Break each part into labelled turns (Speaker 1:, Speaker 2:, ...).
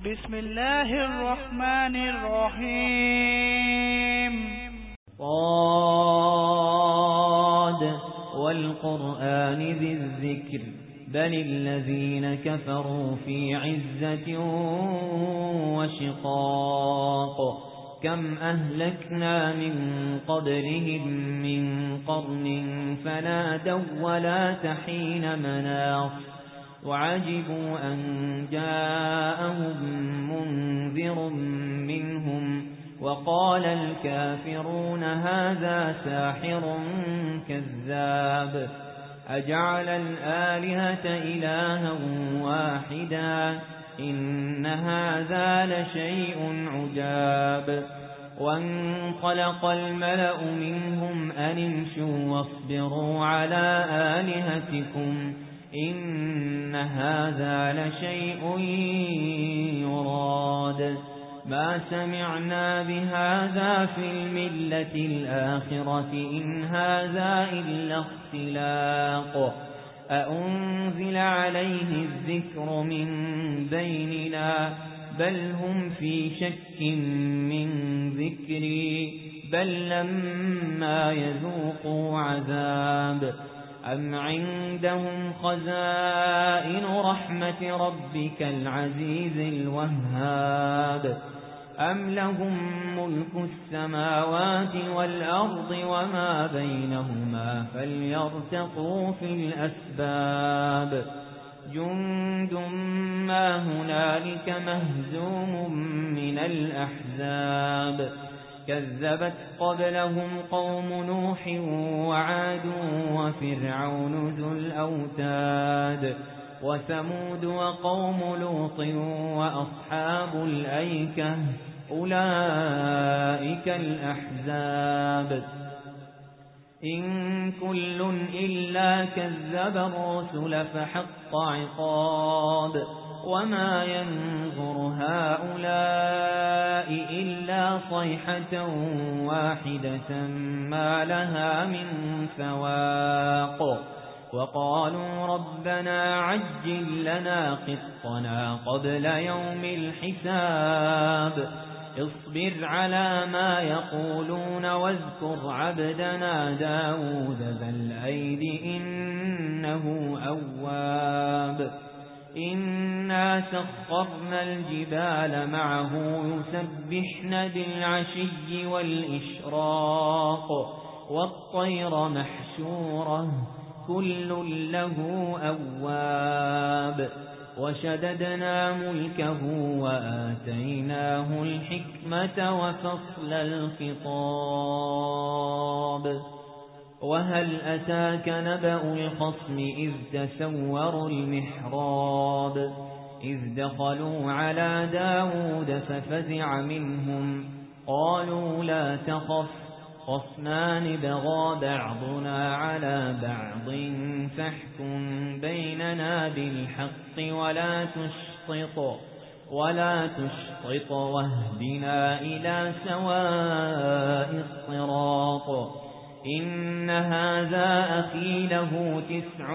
Speaker 1: بسم الله الرحمن الرحيم.
Speaker 2: صاد والقرآن ذي الذكر بل الذين كفروا في عزة وشقاق كم أهلكنا من قبلهم من قرن فنادوا ولا تحين مناص وعجبوا أن جاءهم منذر منهم وقال الكافرون هذا ساحر كذاب أجعل الآلهة إلها واحدا إن هذا لشيء عجاب وانطلق الملأ منهم أن امشوا واصبروا على آلهتكم إن هذا لشيء يراد ما سمعنا بهذا في الملة الآخرة إن هذا إلا اختلاق أأنزل عليه الذكر من بيننا بل هم في شك من ذكري بل لما يذوقوا عذاب أم عندهم خزائن رحمة ربك العزيز الوهاب أم لهم ملك السماوات والأرض وما بينهما فليرتقوا في الأسباب جند ما هنالك مهزوم من الأحزاب كذبت قبلهم قوم نوح وعاد وفرعون ذو الأوتاد وثمود وقوم لوط وأصحاب الأيكة أولئك الأحزاب إن كل إلا كذب الرسل فحق عقاب وما ينظر هؤلاء إلا صيحة واحدة ما لها من فواق وقالوا ربنا عجل لنا قسطنا قبل يوم الحساب اصبر على ما يقولون واذكر عبدنا داود ذا الأيد إنه أواب إنا سخرنا الجبال معه يسبحن بالعشي والإشراق والطير محشورة كل له أواب وشددنا ملكه وآتيناه الحكمة وفصل الخطاب وهل أتاك نبأ الخصم إذ تسوروا المحراب إذ دخلوا على داود ففزع منهم قالوا لا تخف خصمان بغى بعضنا على بعض فاحكم بيننا بالحق ولا تشطط واهدنا إلى سواء الصراط إن هذا أخي له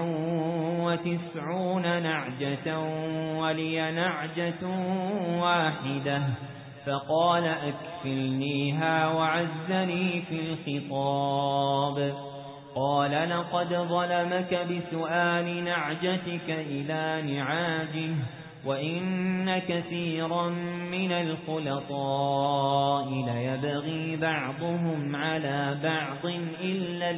Speaker 2: 99 نعجة ولي نعجة واحدة فقال أكفلنيها وعزني في الخطاب قال لقد ظلمك بسؤال نعجتك إلى نعاجه وإن كثيرا من الخلطاء ليبغي بعضهم على بعض إلا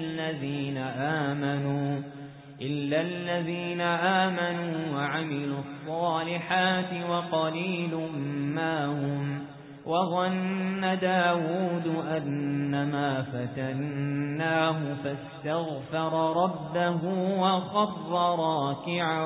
Speaker 2: الذين آمنوا وعملوا الصالحات وقليل ما هم وظن داود أنما فتناه فاستغفر ربه وخر راكعا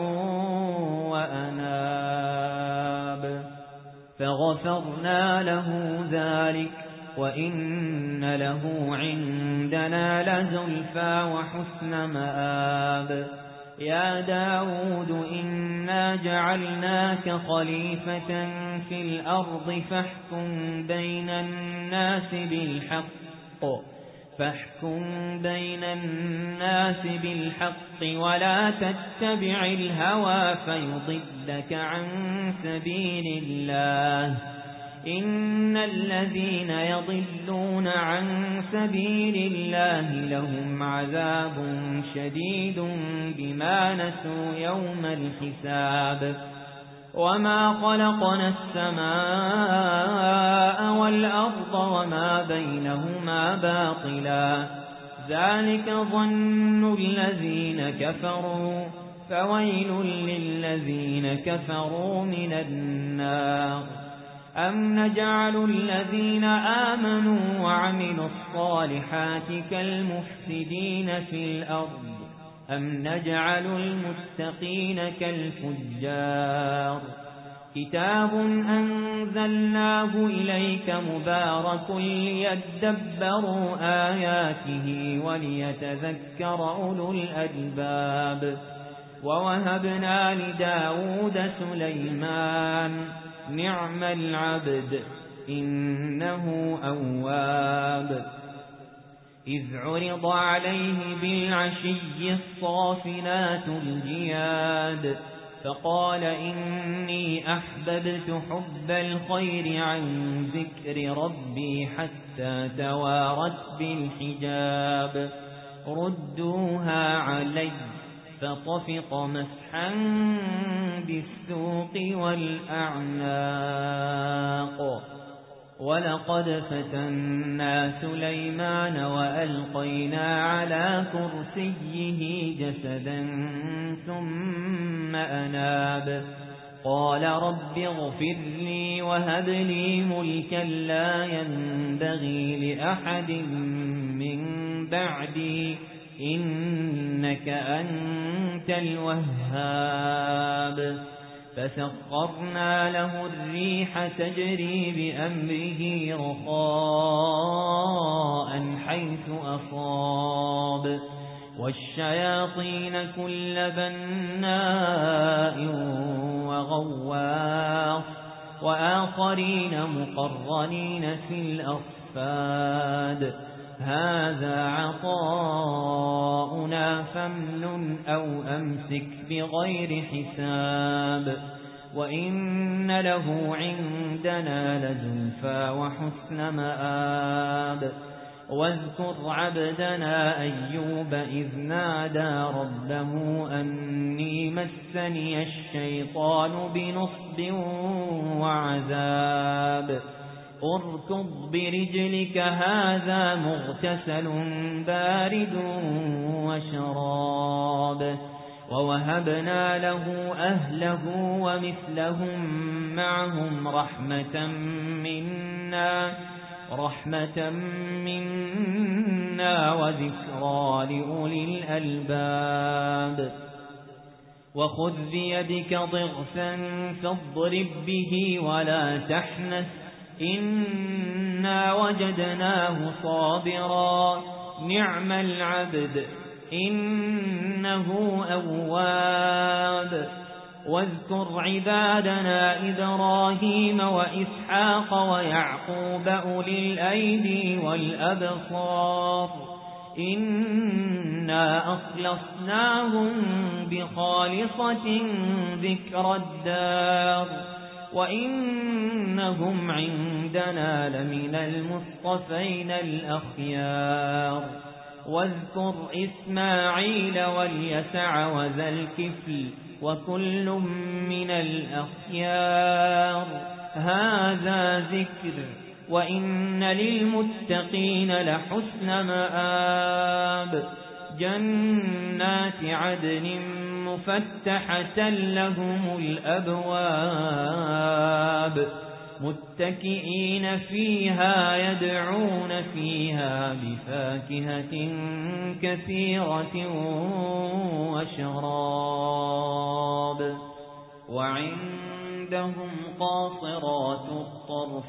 Speaker 2: وأناب فغفرنا له ذلك وإن له عندنا لزلفى وحسن مآب يا داود إنا جعلناك خليفة في الأرض فاحكم بين الناس بالحق فاحكم بين الناس بالحق ولا تتبع الهوى فيضلك عن سبيل الله إن الذين يضلون عن سبيل الله لهم عذاب شديد بما نسوا يوم الحساب وما خلقنا السماء والأرض وما بينهما باطلا ذلك ظن الذين كفروا فويل للذين كفروا من النار أم نجعل الذين آمنوا وعملوا الصالحات كالمفسدين في الأرض أم نجعل المتقين كالفجار كتاب أنزلناه إليك مبارك ليدبروا آياته وليتذكر أولو الألباب ووهبنا لداود سليمان نعم العبد إنه أواب إذ عرض عليه بالعشي الصافنات الجياد فقال إني أحببت حب الخير عن ذكر ربي حتى توارت بالحجاب ردوها علي فطفق مسحا بالسوق والأعناق ولقد فتنا سليمان وألقينا على كرسيه جسدا ثم أناب قال رب اغفر لي وهب لي ملكا لا ينبغي لأحد من بعدي إنك أنت الوهاب فسخرنا له الريح تجري بأمره رخاء حيث أصاب والشياطين كل بناء وغواص وآخرين مقرنين في الأصفاد هذا عطاؤنا فامنن أو أمسك بغير حساب وإن له عندنا لزلفى وحسن مآب واذكر عبدنا أيوب إذ نادى ربه أني مسني الشيطان بنصب وعذاب اركض برجلك هذا مغتسل بارد وشراب ووهبنا له أهله ومثلهم معهم رحمة منا وذكرى لأولي الألباب وخذ بيدك ضغثا فاضرب به ولا تحنث إنا وجدناه صابرا نعم العبد إنه أواب واذكر عبادنا إبراهيم وإسحاق ويعقوب أولي الأيدي والأبصار إنا أخلصناهم بخالصة ذكر الدار وإنهم عندنا لمن المصطفين الأخيار واذكر إسماعيل واليسع وذا الكفل وكل من الأخيار هذا ذكر وإن للمتقين لحسن مآب جنات عدن مفتحة لهم الأبواب متكئين فيها يدعون فيها بفاكهة كثيرة وشراب وعندهم قاصرات الطرف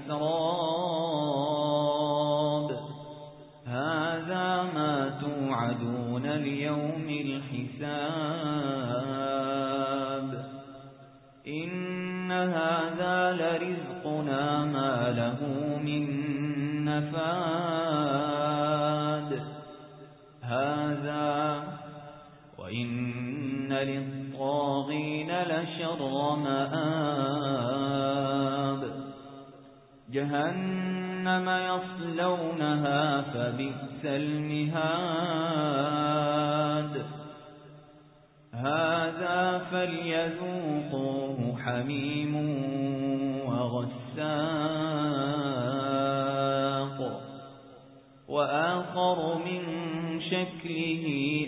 Speaker 2: أتراب هذا ما توعدون ليوم الحساب إن هذا لرزقنا ما له من النفاد هذا وإن للطاغين لشر مآب جهنم يصلونها فبئس المهاد هذا فليذوقوه حميم وغساق وآخر من شكله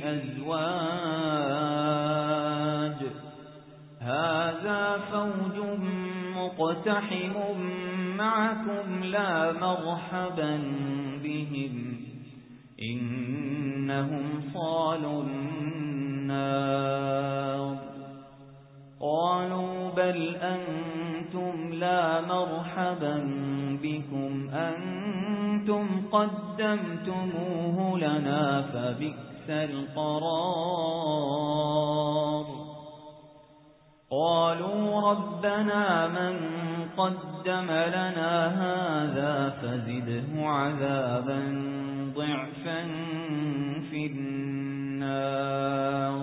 Speaker 2: أزواج هذا فوج مقتحم معكم لا مرحبا بهم إنهم صالوا النار قالوا بل أنتم لا مرحبا بكم أنتم قدمتموه لنا فبئس القرار قالوا ربنا من قدم لنا هذا فزده عذابا ضعفا في النار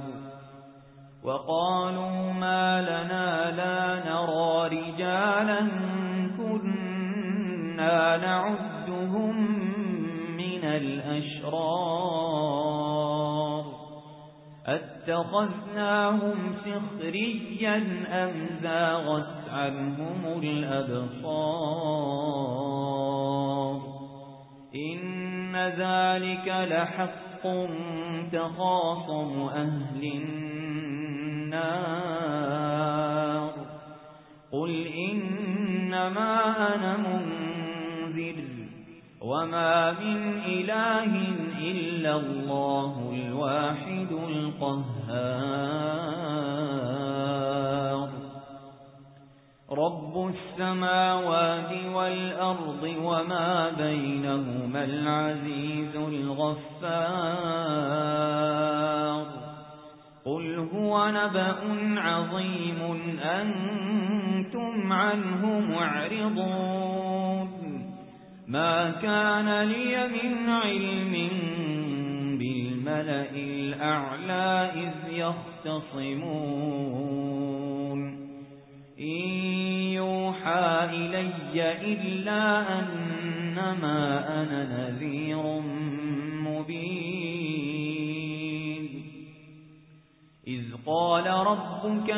Speaker 2: وقالوا ما لنا لا نرى رجالا كنا نعدهم من الأشرار اتخذناهم سخريا أم زاغت عنهم الأبصار إن ذلك لحق تخاصم أهل النار قل إنما أنا منذر وما من إله إلا الله الواحد القهار رب السماوات والأرض وما بينهما العزيز الغفار قل هو نبأ عظيم أنتم عنه معرضون ما كان لي من علم بالملأ الأعلى إذ يختصمون إن يوحى إلي إلا أنما أنا نذير مبين إذ قال ربك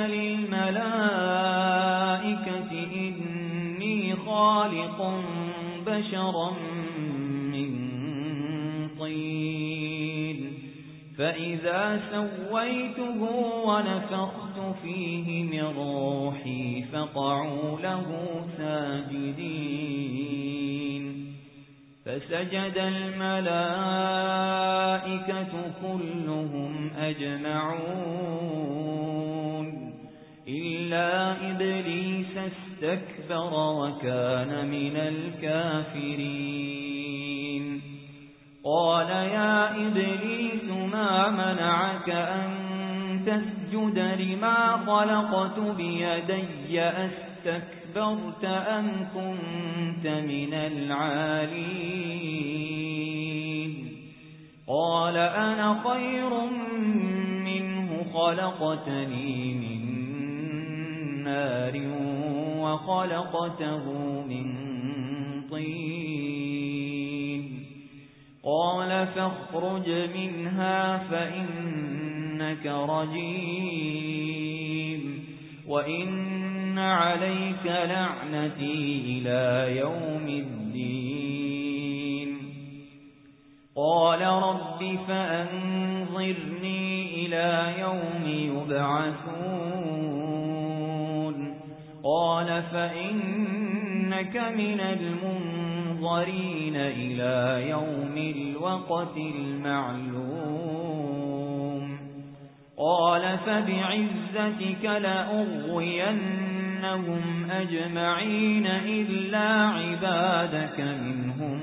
Speaker 2: للملائكة إني خالق بشرا من طين فإذا سويته ونفخت فيه من روحي فقعوا له ساجدين فسجد الملائكة كلهم أجمعون إلا إبليس استكبر وكان من الكافرين قال يا إبليس ما منعك أن تسجد لما خلقت بيدي أستكبرت أم كنت من العالين قال أنا خير منه خلقتني من نار وخلقته من طين قال فاخرج منها فإنك رجيم وإن عليك لعنتي إلى يوم الدين قال رب فأنظرني إلى يوم يبعثون قال فإنك من المنظرين إلى يوم الوقت المعلوم قال فبعزتك لأغوينهم أجمعين إلا عبادك منهم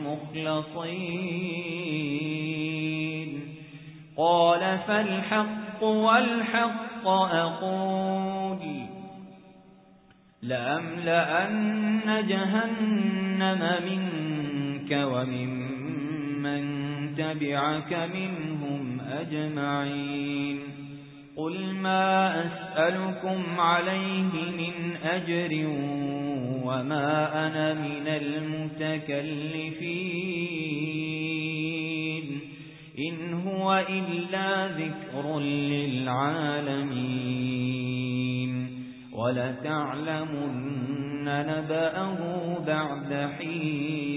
Speaker 2: المخلصين قال فالحق والحق أقول لأملأن جهنم منك منك وممن تبعك منهم أجمعين قل ما أسألكم عليه من أجر وما أنا من المتكلفين إن هو إلا ذكر للعالمين ولتعلمن نبأه بعد حين